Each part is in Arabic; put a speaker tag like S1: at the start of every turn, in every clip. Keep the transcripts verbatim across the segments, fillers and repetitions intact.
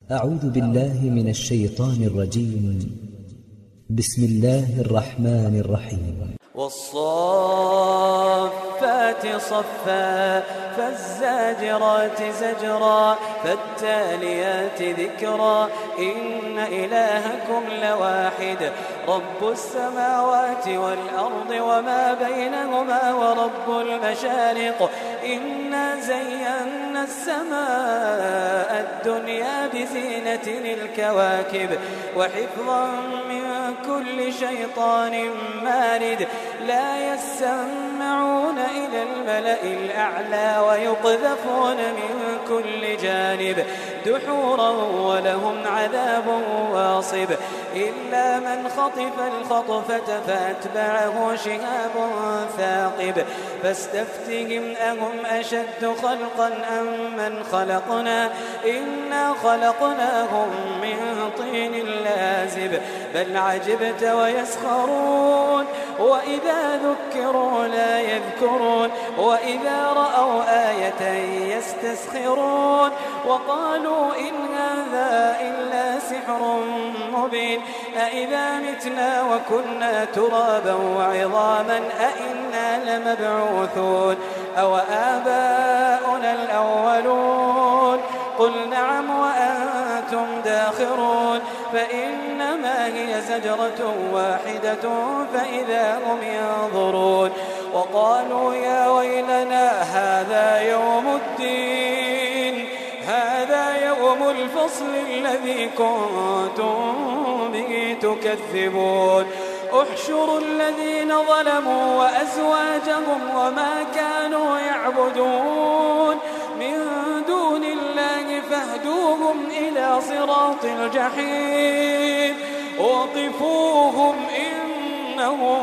S1: أعوذ بالله من الشيطان الرجيم. بسم الله الرحمن الرحيم.
S2: والصافات صفا فالزاجرات زجرا فالتاليات ذكرا إن إلهكم لواحد رب السماوات والأرض وما بينهما ورب المشارق إنا زينا السماء الدنيا بزينة الكواكب وحفظا من كل شيطان مارد لا يسمعون إلى الملأ الأعلى ويقذفون من كل جانب دحورا ولهم عذاب واصب إلا من خطف الخطفة فأتبعه شهاب ثاقب فاستفتهم أهم أشد خلقا أم من خلقنا إنا خلقناهم من طين لازب بل عجبت ويسخرون وإذا ذكروا لا يذكرون وإذا رأوا آية يستسخرون وقالوا إن هذا إلا سحر مبين أإذا متنا وكنا ترابا وعظاما أإنا لمبعوثون أو آباؤنا الأولون قل نعم وأنتم داخرون فإنما هي زجرة واحدة فإذا هم ينظرون وقالوا يا ويلنا هذا يوم الدين هذا يوم الفصل الذي كنتم به تكذبون احشروا الذين ظلموا وأزواجهم وما كانوا يعبدون من دون الله فاهدوهم إلى صراط الجحيم وقفوهم إنهم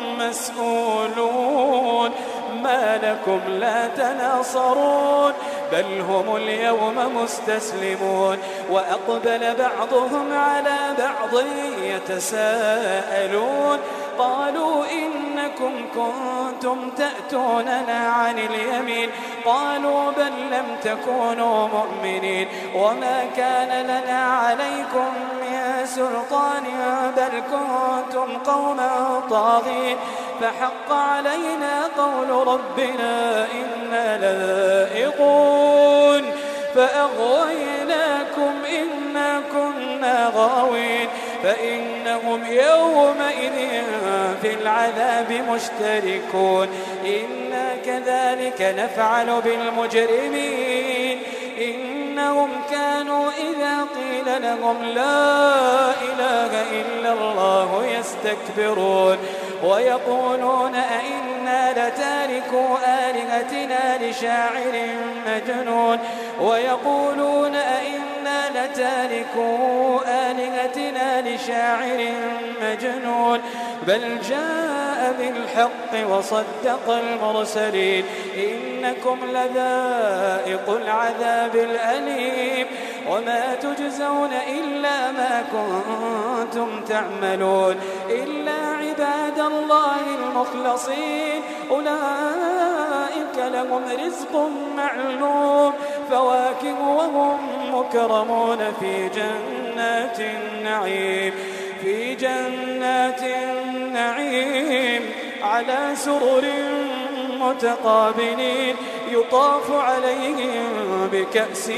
S2: مسؤولون ما لكم لا تناصرون بل هم اليوم مستسلمون وأقبل بعضهم على بعض يتساءلون قالوا إنكم كنتم تأتوننا عن اليمين قالوا بل لم تكونوا مؤمنين وما كان لنا عليكم من سلطان بل كنتم قوما طاغين فحق علينا قول ربنا إنا لذائقون فأغويناكم إنا كنا غاوين فإنهم يومئذ في العذاب مشتركون إنا كذلك نفعل بالمجرمين إنهم كانوا إذا قيل لهم لا إله إلا الله يستكبرون ويقولون أئنا لتاركوا آلهتنا لشاعر مجنون ويقولون أئنا لتاركوا آلهتنا لشاعر مجنون بل جاء بالحق وصدق المرسلين إنكم لذائق العذاب الأليم وما تجزون إلا ما كنتم تعملون إلا عباد الله المخلصين أولئك لهم رزق معلوم فواكه وهم مكرمون في جنات النعيم في جنات النعيم على سرر متقابلين يطاف عليهم بكأس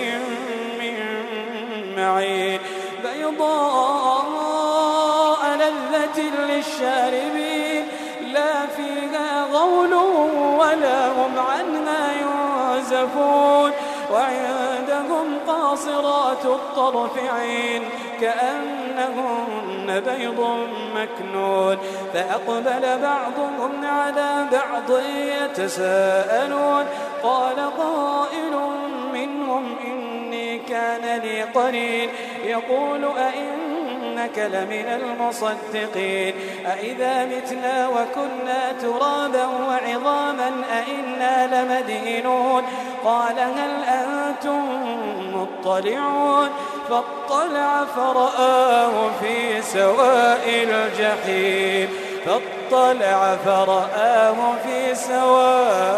S2: معين بيضاء لذة للشاربين لا فيها غول ولا هم عنها ينزفون وعندهم قاصرات الطرف عين كأنهن بيض مكنون فأقبل بعضهم على بعض يتساءلون قال قائل منهم إني كان لي قرين يقول أئنك لمن المصدقين أئذا متنا وكنا ترابا وعظاما أئنا لمدينون قال هل أنتم مطلعون فاطلع فرآه في سواء الجحيم فاطلع فرآه في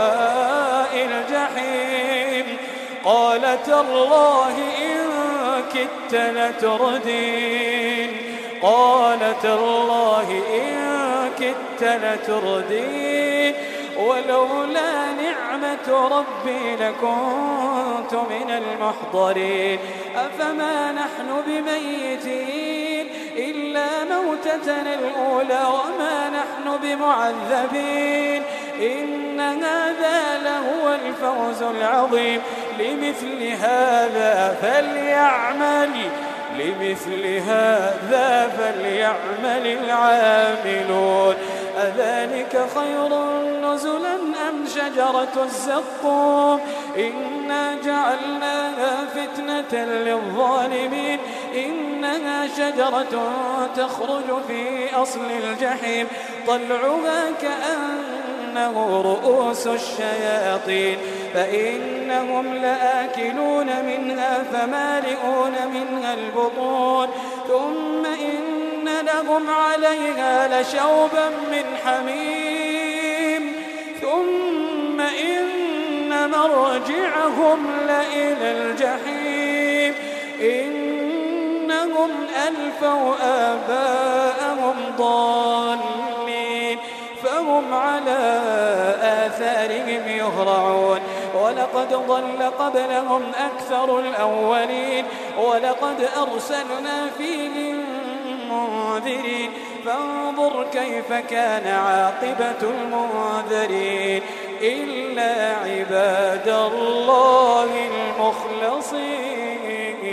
S2: سواء الجحيم قال تالله إن كدت لتردين قال تالله إن كدت لتردين ولولا نعمة ربي لكنت من المحضرين أفما نحن بميتين إلا موتتنا الأولى وما نحن بمعذبين إن هذا لهو الفوز العظيم لمثل هذا فليعمل لمثل هذا فليعمل العاملون أذلك خير نزلا أم شجرة الزقوم إنا جعلناها فتنة للظالمين إنها شجرة تخرج في أصل الجحيم طلعها كأنه رؤوس الشياطين فإنهم لآكلون منها فمالئون منها البطون ثم إن لهم عليها لشوبا من حميم ثم إن مرجعهم لإلى الجحيم إنهم ألفوا آباءهم ضالين فهم على آثارهم يهرعون ولقد ضل قبلهم أكثر الأولين ولقد أرسلنا فيهم منذرين فانظر كيف كان عاقبة المنذرين إلا عباد الله المخلصين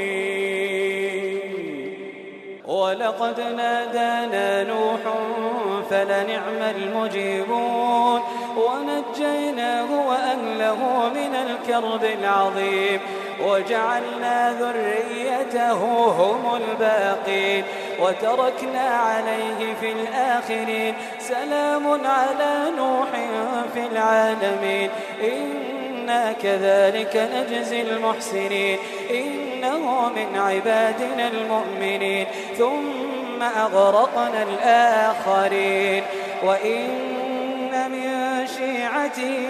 S2: ولقد نادانا نوح فلنعم المجيبون ونجيناه وأهله من الكرب العظيم وجعلنا ذريته هم الباقين وتركنا عليه في الآخرين سلام على نوح في العالمين إنا كذلك نجزي المحسنين إنه من عبادنا المؤمنين ثم أغرقنا الآخرين وإن من شيعته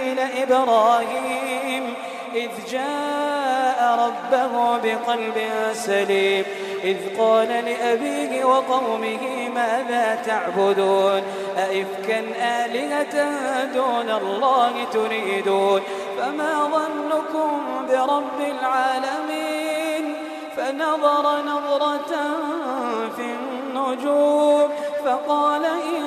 S2: لإبراهيم إذ جاء ربه بقلب سليم إذ قال لأبيه وقومه ماذا تعبدون أئفكا آلهة دون الله تريدون فما ظنكم برب العالمين فنظر نظرة في النجوم فقال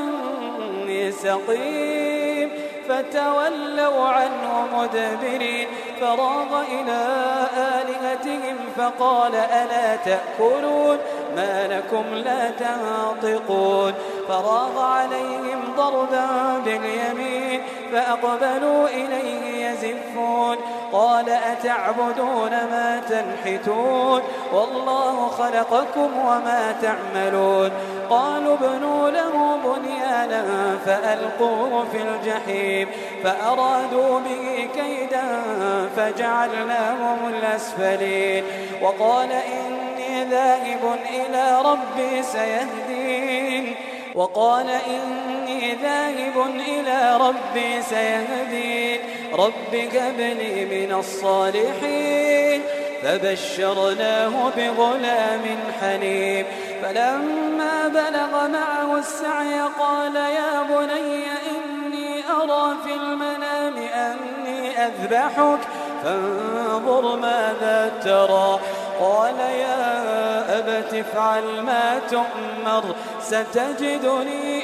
S2: إني سقيم فتولوا عنه مدبرين فراغ إلى آلهتهم فقال ألا تأكلون ما لكم لا تنطقون فراغ عليهم ضربا باليمين فأقبلوا إليه يزفون قال أتعبدون ما تنحتون والله خلقكم وما تعملون قالوا ابنوا له بنيانا فألقوه في الجحيم فأرادوا به كيدا فجعلناهم الأسفلين وقال إني ذاهب إلى ربي سيهدين وقال إني ذاهب إلى ربي سيهدين رب هب لي من الصالحين فبشرناه بغلام حليم فلما بلغ معه السعي قال يا بني إني أرى في المنام أني أذبحك فانظر ماذا ترى قال يا أبت افعل ما تؤمر ستجدني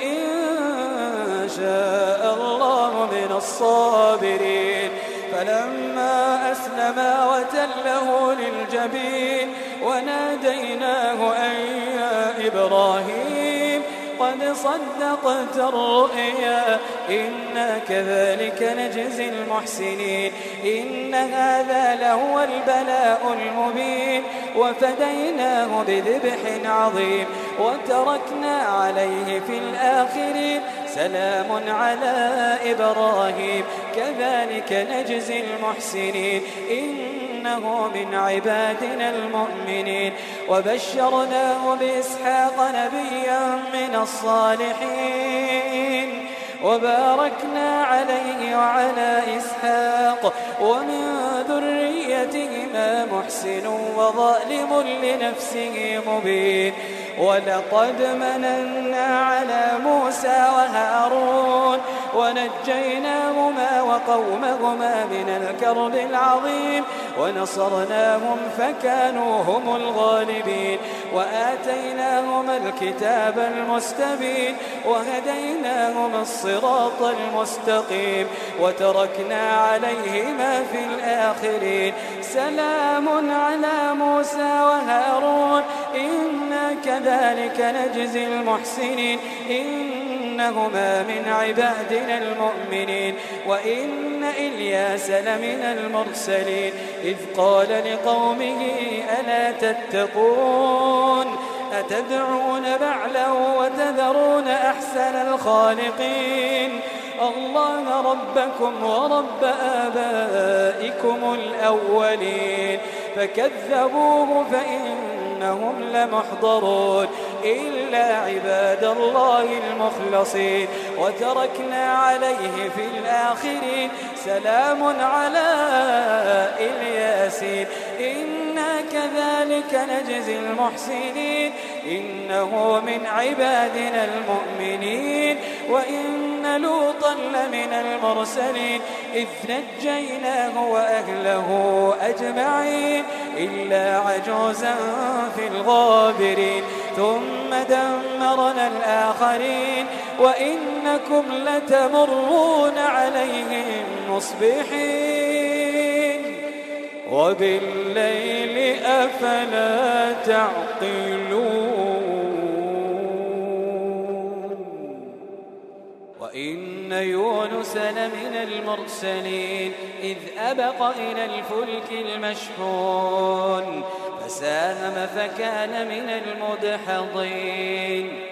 S2: إن شاء الله من الصابرين فلما أسلما وتله للجبين وناديناه أن يا إبراهيم قد صدقت الرؤيا إنا كذلك نجزي المحسنين إن هذا لهو البلاء المبين وفديناه بذبح عظيم وتركنا عليه في الآخرين سلام على إبراهيم كذلك نجزي المحسنين إنه من عبادنا المؤمنين وبشرناه بإسحاق نبيا من الصالحين وباركنا عليه وعلى إسحاق ومن ذريتهما محسن وظالم لنفسه مبين ولقد مننا على موسى وهارون ونجيناهما وقومهما من الكرب العظيم ونصرناهم فكانوا هم الغالبين وآتيناهما الكتاب المستبين وهديناهما الصراط المستقيم وتركنا عليهما في الآخرين سلام على موسى وهارون إنا كذلك نجزي المحسنين إنهما من عبادنا المؤمنين وإن إلياس لمن المرسلين إذ قال لقومه ألا تتقون أتدعون بعلا وتذرون أحسن الخالقين الله ربكم ورب آبائكم الأولين فكذبوه فإنهم لمحضرون إلا عباد الله المخلصين وتركنا عليه في الآخرين سلام على الياسين إنا كذلك نجزي المحسنين إنه من عبادنا المؤمنين وإن لوطا لمن المرسلين إذ نجيناه وأهله أجمعين إلا عجوزا في الغابرين ثم دمرنا الآخرين وإنكم لتمرون عليهم مصبحين وبالليل أفلا تعقلون وإن يونس لمن المرسلين إذ أبق إلى الفلك المشحون فساهم فكان من المدحضين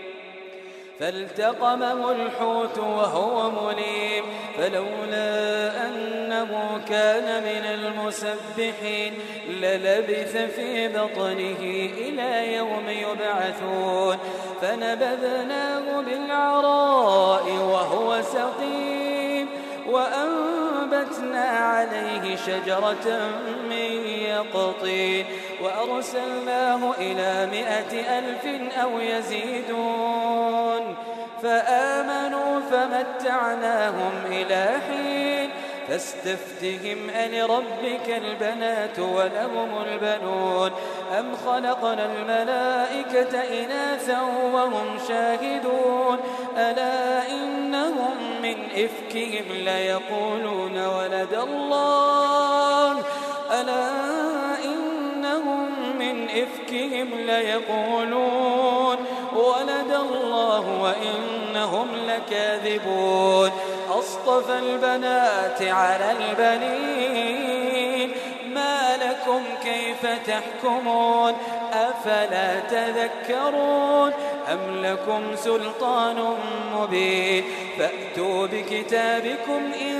S2: فالتقمه الحوت وهو مليم فلولا أنه كان من المسبحين للبث في بطنه إلى يوم يبعثون فنبذناه بالعراء وهو سقيم وأنبتنا عليه شجرة من يقطين وأرسلناه إلى مائة ألف أو يزيدون فآمنوا فمتعناهم إلى حين فاستفتهم ألربك البنات ولهم البنون أم خلقنا الملائكة إناثا وهم شاهدون ألا إنهم من إفكهم ليقولون ولد الله ألا إنهم من إفكهم ليقولون ولد الله وإنهم لكاذبون أصطفى البنات على البنين ما لكم كيف تحكمون أفلا تذكرون أم لكم سلطان مبين فأتوا بكتابكم إن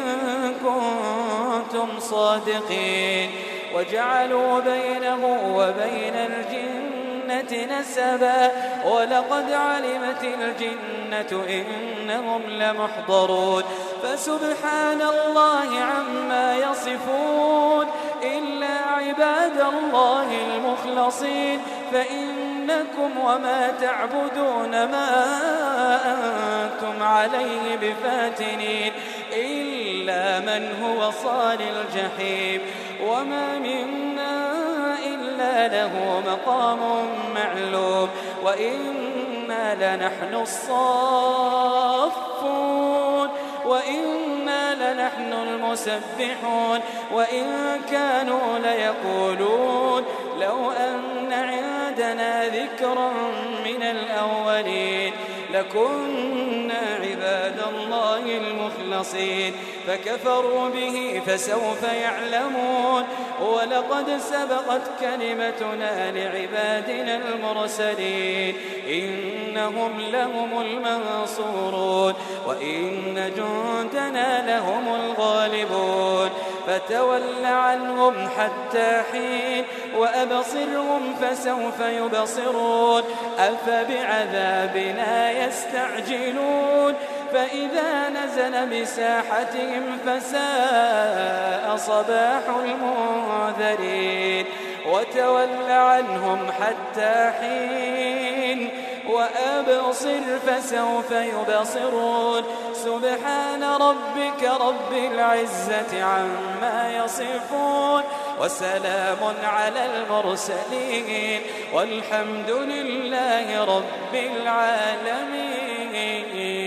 S2: كنتم صادقين وجعلوا بينه وبين الجنة نسبا ولقد علمت الجنة إنهم لمحضرون فسبحان الله عما يصفون إلا عباد الله المخلصين فإنكم وما تعبدون ما أنتم عليه بفاتنين إلا من هو صال الجحيم وما منا إلا له مقام معلوم وإنا لنحن الصافون وإنا لنحن المسبحون وإن كانوا ليقولون لو أن عندنا ذكرا من الأولين لكنا عباد الله المخلصين فكفروا به فسوف يعلمون ولقد سبقت كلمتنا لعبادنا المرسلين إنهم لهم المنصورون وإن جندنا لهم الغالبون فتول عنهم حتى حين وأبصرهم فسوف يبصرون أفبعذابنا يستعجلون فإذا نزل بساحتهم فساء صباح المنذرين وتول عنهم حتى حين وأبصر فسوف يبصرون سبحان ربك رب العزة عما يصفون وسلام على المرسلين والحمد لله رب العالمين.